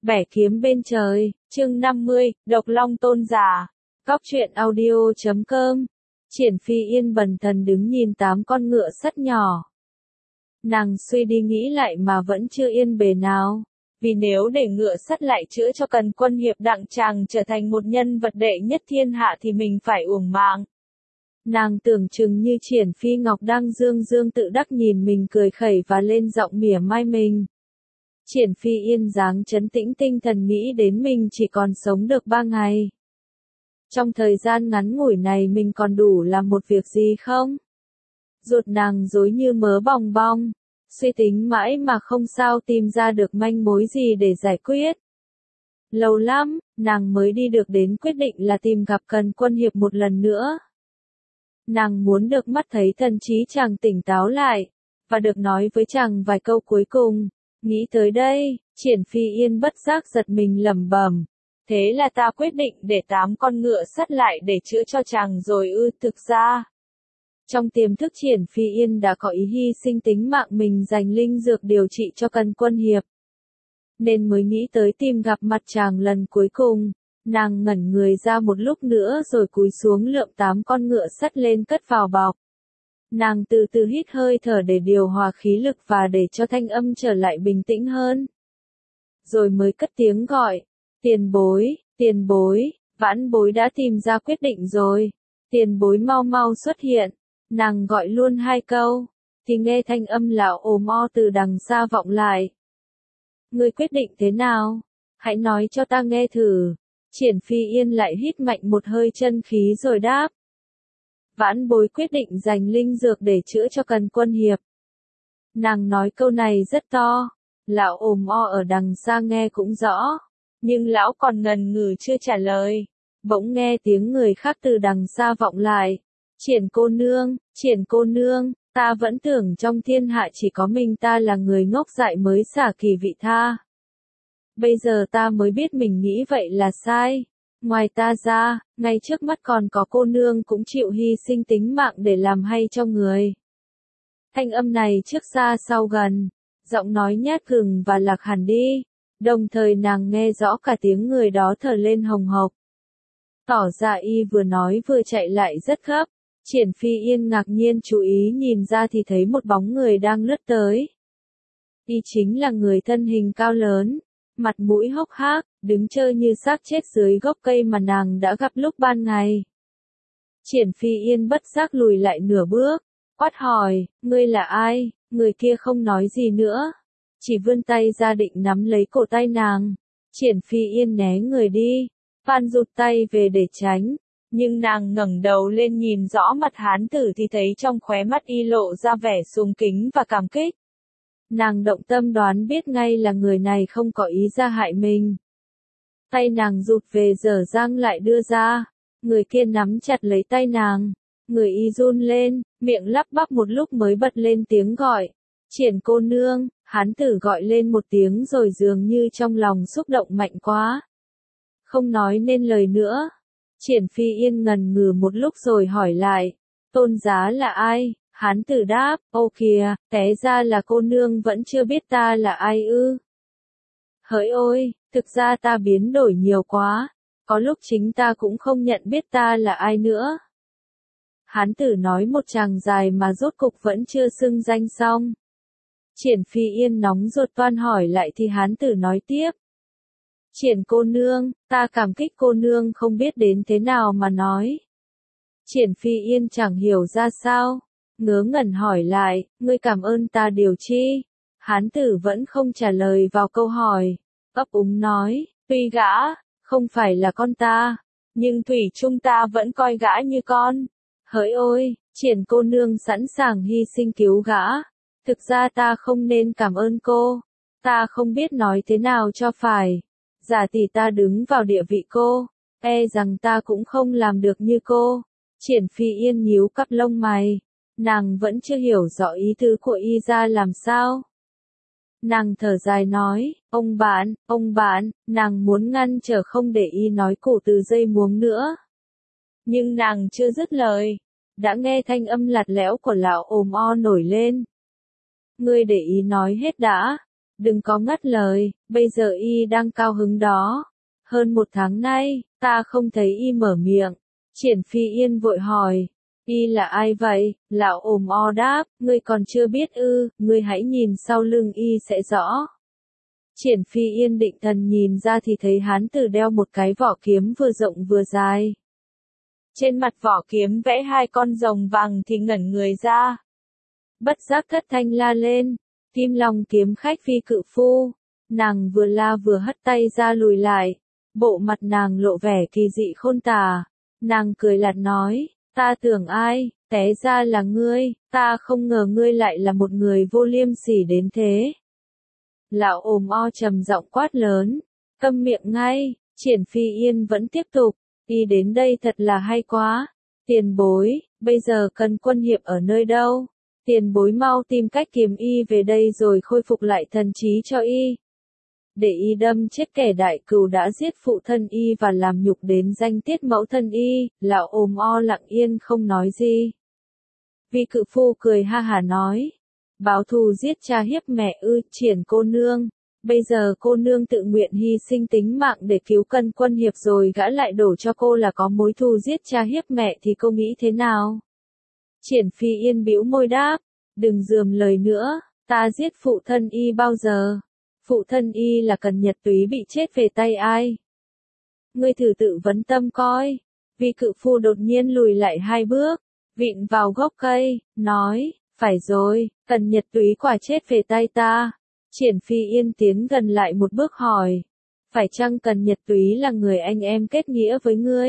Bẻ kiếm bên trời, chương 50, Độc Long Tôn Giả. Cóc truyện audio.com. Triển Phi Yên bần thần đứng nhìn 8 con ngựa sắt nhỏ. Nàng suy đi nghĩ lại mà vẫn chưa yên bề nào. Vì nếu để ngựa sắt lại chữa cho Cần Quân Hiệp đặng chàng trở thành một nhân vật đệ nhất thiên hạ thì mình phải uổng mạng. Nàng tưởng chừng như Triển Phi Ngọc đang dương dương tự đắc nhìn mình cười khẩy và lên giọng mỉa mai mình. Triển Phi Yên dáng trấn tĩnh tinh thần nghĩ đến mình chỉ còn sống được 3 ngày. Trong thời gian ngắn ngủi này mình còn đủ làm một việc gì không? Ruột nàng rối như mớ bòng bong, suy tính mãi mà không sao tìm ra được manh mối gì để giải quyết. Lâu lắm, nàng mới đi được đến quyết định là tìm gặp Cần Quân Hiệp một lần nữa. Nàng muốn được mắt thấy thần trí chàng tỉnh táo lại, và được nói với chàng vài câu cuối cùng. Nghĩ tới đây, Triển Phi Yên bất giác giật mình lẩm bẩm. Thế là ta quyết định để 8 con ngựa sắt lại để chữa cho chàng rồi ư? Thực ra, trong tiềm thức Triển Phi Yên đã có ý hy sinh tính mạng mình dành linh dược điều trị cho Cần Quân Hiệp. Nên mới nghĩ tới tìm gặp mặt chàng lần cuối cùng. Nàng ngẩn người ra một lúc nữa rồi cúi xuống lượm 8 con ngựa sắt lên cất vào bọc. Nàng từ từ hít hơi thở để điều hòa khí lực và để cho thanh âm trở lại bình tĩnh hơn. Rồi mới cất tiếng gọi, tiền bối, vãn bối đã tìm ra quyết định rồi, tiền bối mau mau xuất hiện. Nàng gọi luôn 2 câu, thì nghe thanh âm lão ồm o từ đằng xa vọng lại. Ngươi quyết định thế nào? Hãy nói cho ta nghe thử. Triển Phi Yên lại hít mạnh một hơi chân khí rồi đáp. Vãn bối quyết định dành linh dược để chữa cho Cần Quân Hiệp. Nàng nói câu này rất to, lão ồm o ở đằng xa nghe cũng rõ, nhưng lão còn ngần ngừ chưa trả lời. Bỗng nghe tiếng người khác từ đằng xa vọng lại. Triển cô nương, ta vẫn tưởng trong thiên hạ chỉ có mình ta là người ngốc dại mới xả kỳ vị tha. Bây giờ ta mới biết mình nghĩ vậy là sai. Ngoài ta ra, ngay trước mắt còn có cô nương cũng chịu hy sinh tính mạng để làm hay cho người. Thanh âm này trước xa sau gần, giọng nói nhát gừng và lạc hẳn đi, đồng thời nàng nghe rõ cả tiếng người đó thở lên hồng hộc. Tỏ ra y vừa nói vừa chạy lại rất gấp. Triển Phi Yên ngạc nhiên chú ý nhìn ra thì thấy một bóng người đang lướt tới. Y chính là người thân hình cao lớn, mặt mũi hốc hác, đứng trơ như xác chết dưới gốc cây mà nàng đã gặp lúc ban ngày. Triển Phi Yên bất giác lùi lại nửa bước, quát hỏi, ngươi là ai? Người kia không nói gì nữa, chỉ vươn tay ra định nắm lấy cổ tay nàng. Triển Phi Yên né người đi, van rụt tay về để tránh, nhưng nàng ngẩng đầu lên nhìn rõ mặt hán tử thì thấy trong khóe mắt y lộ ra vẻ sùng kính và cảm kích. Nàng động tâm đoán biết ngay là người này không có ý ra hại mình. Tay nàng rụt về dở dang lại đưa ra, người kia nắm chặt lấy tay nàng, người y run lên, miệng lắp bắp một lúc mới bật lên tiếng gọi. Triển cô nương, hán tử gọi lên một tiếng rồi dường như trong lòng xúc động mạnh quá. Không nói nên lời nữa. Triển Phi Yên ngần ngừ một lúc rồi hỏi lại, tôn giá là ai? Hán tử đáp, ô kìa, té ra là cô nương vẫn chưa biết ta là ai ư? Hỡi ôi, thực ra ta biến đổi nhiều quá, có lúc chính ta cũng không nhận biết ta là ai nữa. Hán tử nói một tràng dài mà rốt cục vẫn chưa xưng danh xong. Triển Phi Yên nóng ruột toan hỏi lại thì hán tử nói tiếp. Triển cô nương, ta cảm kích cô nương không biết đến thế nào mà nói. Triển Phi Yên chẳng hiểu ra sao, ngớ ngẩn hỏi lại, ngươi cảm ơn ta điều chi? Hán tử vẫn không trả lời vào câu hỏi, ấp úng nói, tuy gã không phải là con ta, nhưng thủy chung ta vẫn coi gã như con. Hỡi ôi, Triển cô nương sẵn sàng hy sinh cứu gã. Thực ra ta không nên cảm ơn cô, ta không biết nói thế nào cho phải. Giả tỷ ta đứng vào địa vị cô, e rằng ta cũng không làm được như cô. Triển Phi Yên nhíu cặp lông mày, nàng vẫn chưa hiểu rõ ý tứ của y ra làm sao. Nàng thở dài nói, ông bạn, nàng muốn ngăn trở không để y nói cụ từ dây muống nữa. Nhưng nàng chưa dứt lời, đã nghe thanh âm lạt lẽo của lão ồm o nổi lên. Ngươi để ý nói hết đã. đừng có ngắt lời, bây giờ y đang cao hứng đó. Hơn 1 tháng nay, ta không thấy y mở miệng. Triển Phi Yên vội hỏi, y là ai vậy? Lão ồm o đáp, ngươi còn chưa biết ư, ngươi hãy nhìn sau lưng y sẽ rõ. Triển Phi Yên định thần nhìn ra thì thấy hán tử đeo một cái vỏ kiếm vừa rộng vừa dài. Trên mặt vỏ kiếm vẽ 2 con rồng vàng thì ngẩn người ra. Bất giác thất thanh la lên, Kim Long kiếm khách Vi Cự Phu. Nàng vừa la vừa hất tay ra lùi lại, bộ mặt nàng lộ vẻ kỳ dị khôn tả. Nàng cười lạt nói, ta tưởng ai, té ra là ngươi, ta không ngờ ngươi lại là một người vô liêm sỉ đến thế. Lão ồm o trầm giọng quát lớn, câm miệng ngay. Triển Phi Yên vẫn tiếp tục, y đến đây thật là hay quá. Tiền bối, bây giờ Cần Quân Hiệp ở nơi đâu? Tiền bối mau tìm cách kiếm y về đây rồi khôi phục lại thần trí cho y. Để y đâm chết kẻ đại cừu đã giết phụ thân y và làm nhục đến danh tiết mẫu thân y. Lão ồm o lặng yên không nói gì. Vi Cự Phu cười ha hả nói, báo thù giết cha hiếp mẹ ư? Triển cô nương, bây giờ cô nương tự nguyện hy sinh tính mạng để cứu Cần Quân Hiệp rồi gã lại đổ cho cô là có mối thù giết cha hiếp mẹ thì cô nghĩ thế nào? Triển Phi Yên bĩu môi đáp, đừng rườm lời nữa, ta giết phụ thân y bao giờ? Phụ thân y là Cần Nhật Túy bị chết về tay ai? Ngươi thử tự vấn tâm coi. Vi Cự Phu đột nhiên lùi lại 2 bước, vịn vào gốc cây, nói, phải rồi, Cần Nhật Túy quả chết về tay ta. Triển Phi Yên tiến gần lại một bước hỏi, phải chăng Cần Nhật Túy là người anh em kết nghĩa với ngươi?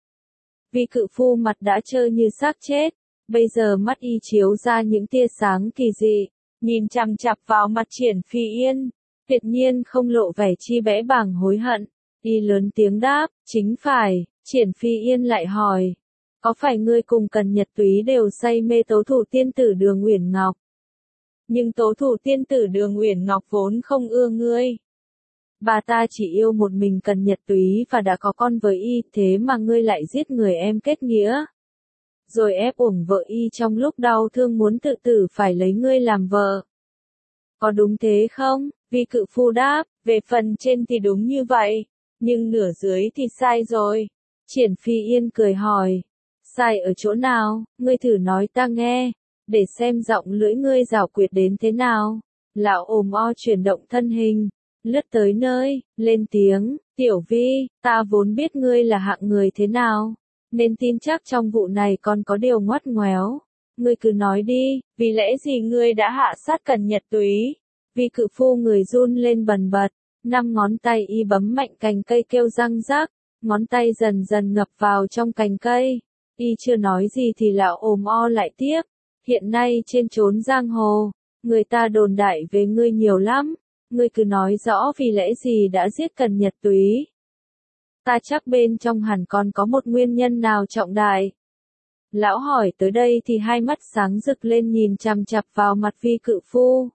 Vi Cự Phu mặt đã trơ như xác chết, bây giờ mắt y chiếu ra những tia sáng kỳ dị, nhìn chằm chằm vào mặt Triển Phi Yên, tuyệt nhiên không lộ vẻ chi bẽ bàng hối hận. Y lớn tiếng đáp, chính phải. Triển Phi Yên lại hỏi, có phải ngươi cùng Cần Nhật Túy đều say mê tố thủ tiên tử Đường Uyển Ngọc? Nhưng tố thủ tiên tử Đường Uyển Ngọc vốn không ưa ngươi. Bà ta chỉ yêu một mình Cần Nhật Túy và đã có con với y, thế mà ngươi lại giết người em kết nghĩa. Rồi ép uổng vợ y trong lúc đau thương muốn tự tử phải lấy ngươi làm vợ. Có đúng thế không? Vi Cự Phu đáp, về phần trên thì đúng như vậy, nhưng nửa dưới thì sai rồi. Triển Phi Yên cười hỏi, sai ở chỗ nào, ngươi thử nói ta nghe, để xem giọng lưỡi ngươi giảo quyệt đến thế nào. Lão ồm o chuyển động thân hình, lướt tới nơi, lên tiếng, Tiểu Vi, ta vốn biết ngươi là hạng người thế nào, nên tin chắc trong vụ này còn có điều ngoắt ngoéo. Ngươi cứ nói đi, vì lẽ gì ngươi đã hạ sát Cần Nhật Túy? Vi Cự Phu người run lên bần bật, 5 ngón tay y bấm mạnh cành cây kêu răng rắc, ngón tay dần dần ngập vào trong cành cây. Y chưa nói gì thì lão ồm o lại tiếp, hiện nay trên chốn giang hồ, người ta đồn đại về ngươi nhiều lắm, ngươi cứ nói rõ vì lẽ gì đã giết Cần Nhật Túy. Ta chắc bên trong hẳn còn có một nguyên nhân nào trọng đại. Lão hỏi tới đây thì 2 mắt sáng rực lên nhìn chằm chằm vào mặt Vi Cự Phu.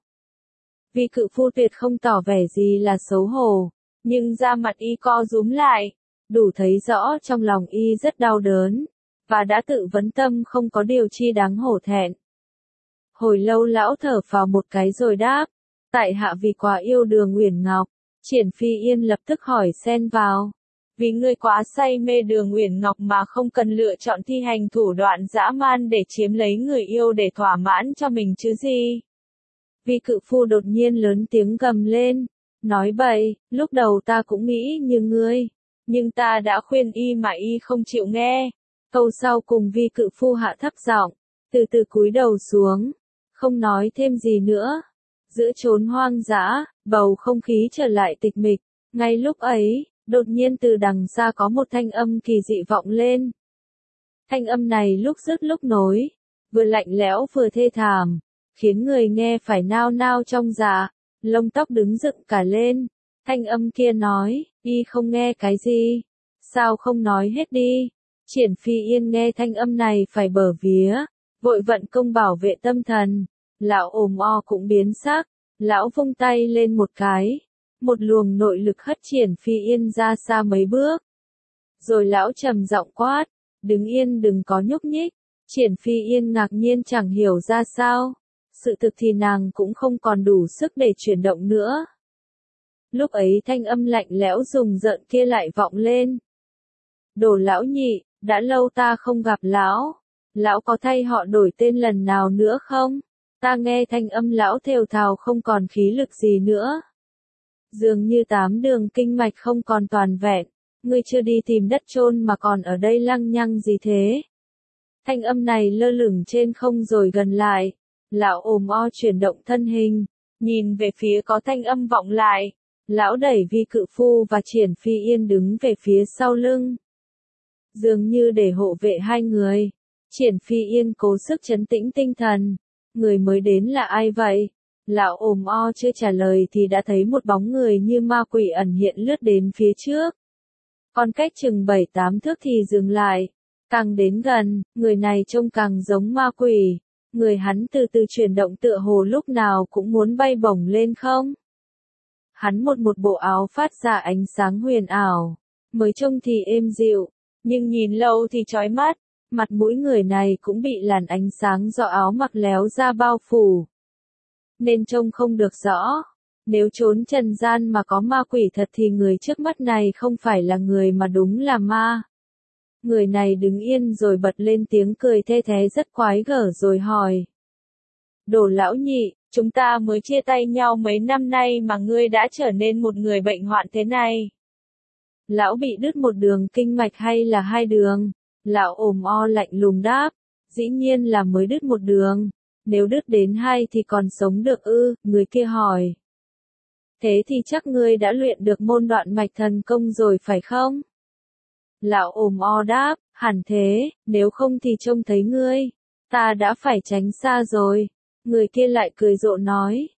Vi Cự Phu tuyệt không tỏ vẻ gì là xấu hổ, nhưng da mặt y co rúm lại, đủ thấy rõ trong lòng y rất đau đớn, và đã tự vấn tâm không có điều chi đáng hổ thẹn. Hồi lâu lão thở phào một cái rồi đáp, tại hạ vì quá yêu Đường Uyển Ngọc. Triển Phi Yên lập tức hỏi xen vào, vì ngươi quá say mê Đường Uyển Ngọc mà không cần lựa chọn thi hành thủ đoạn dã man để chiếm lấy người yêu để thỏa mãn cho mình chứ gì? Vi Cự Phu đột nhiên lớn tiếng gầm lên, nói bậy, lúc đầu ta cũng nghĩ như ngươi, nhưng ta đã khuyên y mà y không chịu nghe. Câu sau cùng Vi Cự Phu hạ thấp giọng, từ từ cúi đầu xuống, không nói thêm gì nữa. Giữa chốn hoang dã, bầu không khí trở lại tịch mịch. Ngay lúc ấy, đột nhiên từ đằng xa có một thanh âm kỳ dị vọng lên. Thanh âm này lúc dứt lúc nối, vừa lạnh lẽo vừa thê thảm, khiến người nghe phải nao nao trong dạ, lông tóc đứng dựng cả lên. Thanh âm kia nói, y không nghe cái gì? Sao không nói hết đi? Triển Phi Yên nghe thanh âm này phải bở vía, vội vận công bảo vệ tâm thần. Lão ồm o cũng biến sắc, lão vung tay lên một cái, một luồng nội lực hất Triển Phi Yên ra xa mấy bước. Rồi lão trầm giọng quát, đứng yên đừng có nhúc nhích. Triển Phi Yên ngạc nhiên chẳng hiểu ra sao. sự thực thì nàng cũng không còn đủ sức để chuyển động nữa. Lúc ấy thanh âm lạnh lẽo rùng rợn kia lại vọng lên. Đồ lão nhị, đã lâu ta không gặp lão. Lão có thay họ đổi tên lần nào nữa không? Ta nghe thanh âm lão thều thào không còn khí lực gì nữa. Dường như 8 đường kinh mạch không còn toàn vẹn. Ngươi chưa đi tìm đất chôn mà còn ở đây lăng nhăng gì thế? Thanh âm này lơ lửng trên không rồi gần lại. Lão ồm o chuyển động thân hình, nhìn về phía có thanh âm vọng lại. Lão đẩy Vi Cự Phu và Triển Phi Yên đứng về phía sau lưng. Dường như để hộ vệ hai người. Triển Phi Yên cố sức trấn tĩnh tinh thần. Người mới đến là ai vậy? Lão ồm o chưa trả lời thì đã thấy một bóng người như ma quỷ ẩn hiện lướt đến phía trước. Còn cách chừng 7-8 thước thì dừng lại. Càng đến gần, người này trông càng giống ma quỷ. Người hắn từ từ chuyển động tựa hồ lúc nào cũng muốn bay bổng lên không. Hắn một bộ áo phát ra ánh sáng huyền ảo. Mới trông thì êm dịu, nhưng nhìn lâu thì chói mắt. Mặt mũi người này cũng bị làn ánh sáng do áo mặc léo ra bao phủ. Nên trông không được rõ. Nếu trốn trần gian mà có ma quỷ thật thì người trước mắt này không phải là người mà đúng là ma. Người này đứng yên rồi bật lên tiếng cười the thé rất quái gở rồi hỏi. Đồ lão nhị, chúng ta mới chia tay nhau mấy năm nay mà ngươi đã trở nên một người bệnh hoạn thế này. Lão bị đứt một đường kinh mạch hay là 2 đường? Lão ồm o lạnh lùng đáp. Dĩ nhiên là mới đứt một đường. Nếu đứt đến 2 thì còn sống được ư? Người kia hỏi. Thế thì chắc ngươi đã luyện được môn đoạn mạch thần công rồi phải không? Lão ồm o đáp, hẳn thế, nếu không thì trông thấy ngươi. Ta đã phải tránh xa rồi. Người kia lại cười rộ nói.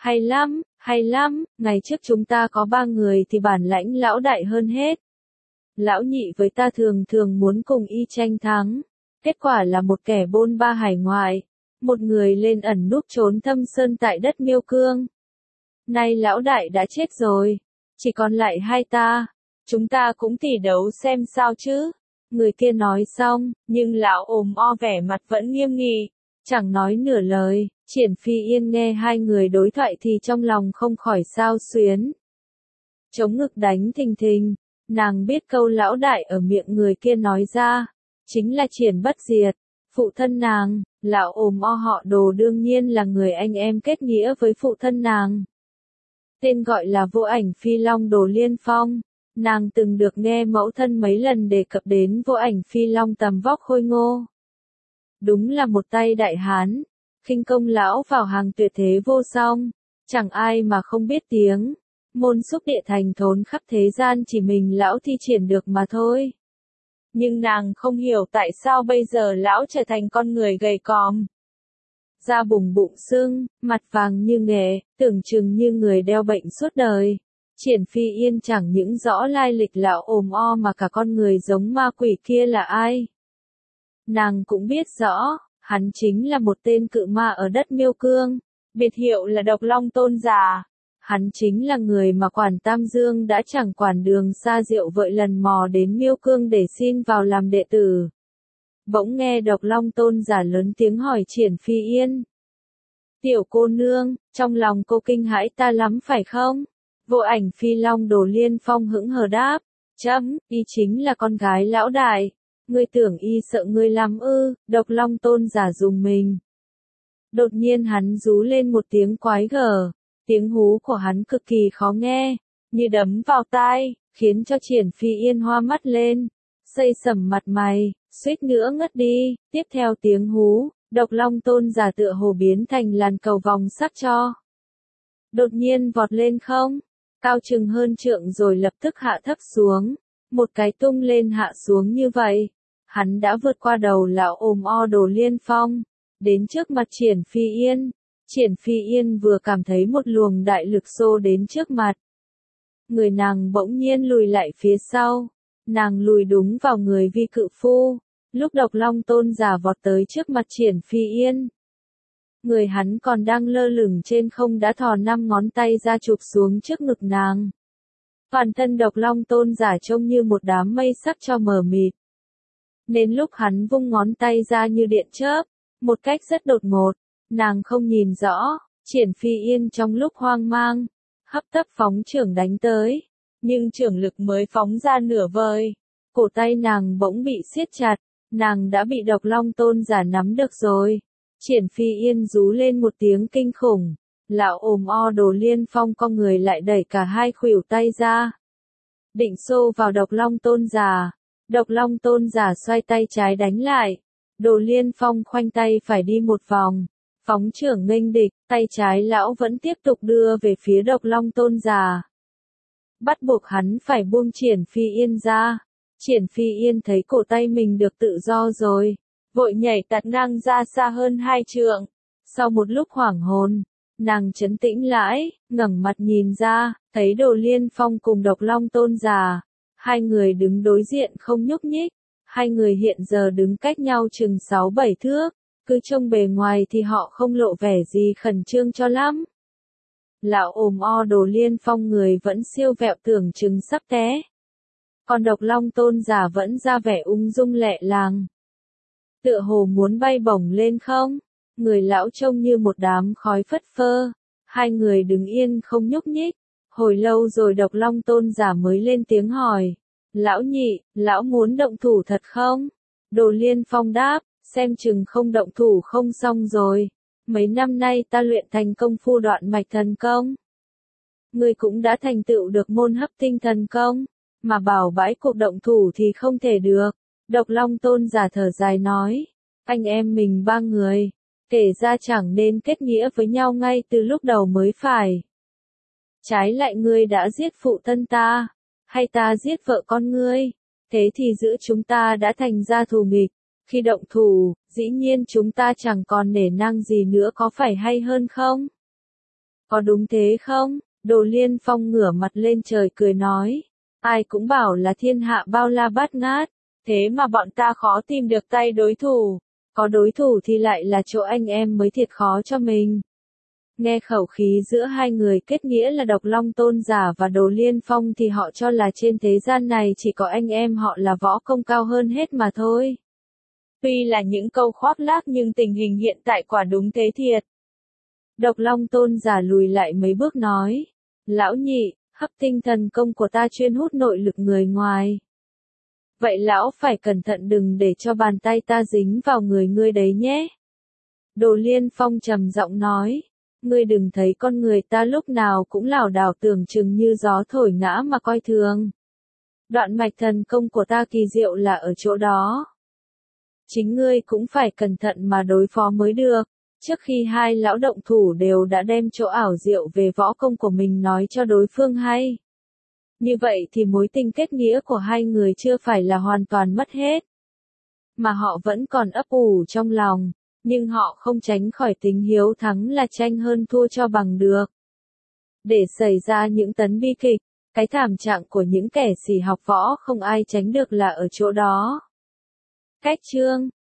Hay lắm, ngày trước chúng ta có 3 người thì bản lãnh lão đại hơn hết. Lão nhị với ta thường thường muốn cùng y tranh thắng. Kết quả là một kẻ bôn ba hải ngoại. Một người lên ẩn núp trốn thâm sơn tại đất Miêu Cương. Nay lão đại đã chết rồi. Chỉ còn lại 2 ta. Chúng ta cũng tỉ đấu xem sao chứ. Người kia nói xong, nhưng lão ồm o vẻ mặt vẫn nghiêm nghị. Chẳng nói nửa lời. Triển Phi Yên nghe hai người đối thoại thì trong lòng không khỏi xao xuyến. Chống ngực đánh thình thình. Nàng biết câu lão đại ở miệng người kia nói ra. Chính là Triển Bất Diệt. Phụ thân nàng, lão ồm o họ Đồ đương nhiên là người anh em kết nghĩa với phụ thân nàng. Tên gọi là Vô Ảnh Phi Long Đồ Liên Phong. Nàng từng được nghe mẫu thân mấy lần đề cập đến Vô Ảnh Phi Long tầm vóc khôi ngô. Đúng là một tay đại hán. Khinh công lão vào hàng tuyệt thế vô song. Chẳng ai mà không biết tiếng. Môn xúc địa thành thốn khắp thế gian chỉ mình lão thi triển được mà thôi. Nhưng nàng không hiểu tại sao bây giờ lão trở thành con người gầy còm. Da bụng bụng sưng, mặt vàng như nghệ, tưởng chừng như người đeo bệnh suốt đời. Triển Phi Yên chẳng những rõ lai lịch lão ồm o mà cả con người giống ma quỷ kia là ai. Nàng cũng biết rõ, hắn chính là một tên cự ma ở đất Miêu Cương, biệt hiệu là Độc Long Tôn Giả. Hắn chính là người mà Quản Tam Dương đã chẳng quản đường xa rượu vợi lần mò đến Miêu Cương để xin vào làm đệ tử. Bỗng nghe Độc Long Tôn Giả lớn tiếng hỏi Triển Phi Yên. Tiểu cô nương, trong lòng cô kinh hãi ta lắm phải không? Vô Ảnh Phi Long Đồ Liên Phong hững hờ đáp. Chấm, y chính là con gái lão đại. Ngươi tưởng y sợ ngươi lắm ư? Độc Long Tôn Giả dùng mình. Đột nhiên hắn rú lên một tiếng quái gở. Tiếng hú của hắn cực kỳ khó nghe, như đấm vào tai, khiến cho Triển Phi Yên hoa mắt lên, xây sẩm mặt mày, suýt nữa ngất đi. Tiếp theo tiếng hú, Độc Long Tôn Giả tựa hồ biến thành làn cầu vòng sắc cho. Đột nhiên vọt lên không, cao chừng hơn trượng rồi lập tức hạ thấp xuống, một cái tung lên hạ xuống như vậy. Hắn đã vượt qua đầu lão ồm o Đồ Liên Phong, đến trước mặt Triển Phi Yên. Triển Phi Yên vừa cảm thấy một luồng đại lực xô đến trước mặt. Người nàng bỗng nhiên lùi lại phía sau. Nàng lùi đúng vào người Vi Cự Phu. Lúc Độc Long Tôn Giả vọt tới trước mặt Triển Phi Yên. Người hắn còn đang lơ lửng trên không đã thò 5 ngón tay ra chụp xuống trước ngực nàng. Toàn thân Độc Long Tôn Giả trông như một đám mây sắc cho mờ mịt. Đến lúc hắn vung ngón tay ra như điện chớp, một cách rất đột ngột, Nàng không nhìn rõ, Triển Phi Yên trong lúc hoang mang, hấp tấp phóng chưởng đánh tới, nhưng chưởng lực mới phóng ra nửa vời, cổ tay nàng bỗng bị siết chặt, nàng đã bị Độc Long Tôn giả nắm được rồi. Triển Phi Yên rú lên một tiếng kinh khủng, lão ồm o Đồ Liên Phong con người lại đẩy cả hai khuỷu tay ra, định xô vào Độc Long Tôn giả. Độc Long Tôn giả xoay tay trái đánh lại, Đồ Liên Phong khoanh tay phải đi một vòng, phóng chưởng nghênh địch, tay trái lão vẫn tiếp tục đưa về phía Độc Long Tôn giả. Bắt buộc hắn phải buông Triển Phi Yên ra. Triển Phi Yên thấy cổ tay mình được tự do rồi, vội nhảy tạt ngang ra xa hơn 2 trượng. Sau một lúc hoảng hồn, nàng trấn tĩnh lại, ngẩng mặt nhìn ra, thấy Đồ Liên Phong cùng Độc Long Tôn giả, hai người đứng đối diện không nhúc nhích, hai người hiện giờ đứng cách nhau chừng 6-7 thước, cứ trông bề ngoài thì họ không lộ vẻ gì khẩn trương cho lắm. Lão ồm o Đồ Liên Phong người vẫn siêu vẹo tưởng chừng sắp té, còn Độc Long Tôn giả vẫn ra vẻ ung dung lẹ làng, tựa hồ muốn bay bổng lên không. Người lão trông như một đám khói phất phơ, hai người đứng yên không nhúc nhích. Hồi lâu rồi Độc Long Tôn giả mới lên tiếng hỏi, lão nhị, lão muốn động thủ thật không? Đồ Liên Phong đáp, xem chừng không động thủ không xong rồi, mấy năm nay ta luyện thành công phu đoạn mạch thần công. Ngươi cũng đã thành tựu được môn hấp tinh thần công, mà bảo bãi cuộc động thủ thì không thể được. Độc Long Tôn giả thở dài nói, anh em mình ba người, kể ra chẳng nên kết nghĩa với nhau ngay từ lúc đầu mới phải. Trái lại ngươi đã giết phụ thân ta, hay ta giết vợ con ngươi, thế thì giữa chúng ta đã thành ra thù nghịch, khi động thủ, dĩ nhiên chúng ta chẳng còn nể nang gì nữa có phải hay hơn không? Có đúng thế không? Đồ Liên Phong ngửa mặt lên trời cười nói, ai cũng bảo là thiên hạ bao la bát ngát, thế mà bọn ta khó tìm được tay đối thủ, có đối thủ thì lại là chỗ anh em mới thiệt khó cho mình. Nghe khẩu khí giữa hai người kết nghĩa là Độc Long Tôn giả và Đồ Liên Phong thì họ cho là trên thế gian này chỉ có anh em họ là võ công cao hơn hết mà thôi. Tuy là những câu khoác lác nhưng tình hình hiện tại quả đúng thế thiệt. Độc Long Tôn giả lùi lại mấy bước nói, lão nhị, hấp tinh thần công của ta chuyên hút nội lực người ngoài. Vậy lão phải cẩn thận đừng để cho bàn tay ta dính vào người ngươi đấy nhé. Đồ Liên Phong trầm giọng nói, ngươi đừng thấy con người ta lúc nào cũng lảo đảo tưởng chừng như gió thổi ngã mà coi thường. Đoạn mạch thần công của ta kỳ diệu là ở chỗ đó. Chính ngươi cũng phải cẩn thận mà đối phó mới được. Trước khi hai lão động thủ đều đã đem chỗ ảo diệu về võ công của mình nói cho đối phương hay. Như vậy thì mối tình kết nghĩa của hai người chưa phải là hoàn toàn mất hết. Mà họ vẫn còn ấp ủ trong lòng, nhưng họ không tránh khỏi tính hiếu thắng là tranh hơn thua cho bằng được. Để xảy ra những tấn bi kịch, cái thảm trạng của những kẻ xỉ học võ không ai tránh được là ở chỗ đó. Cách chương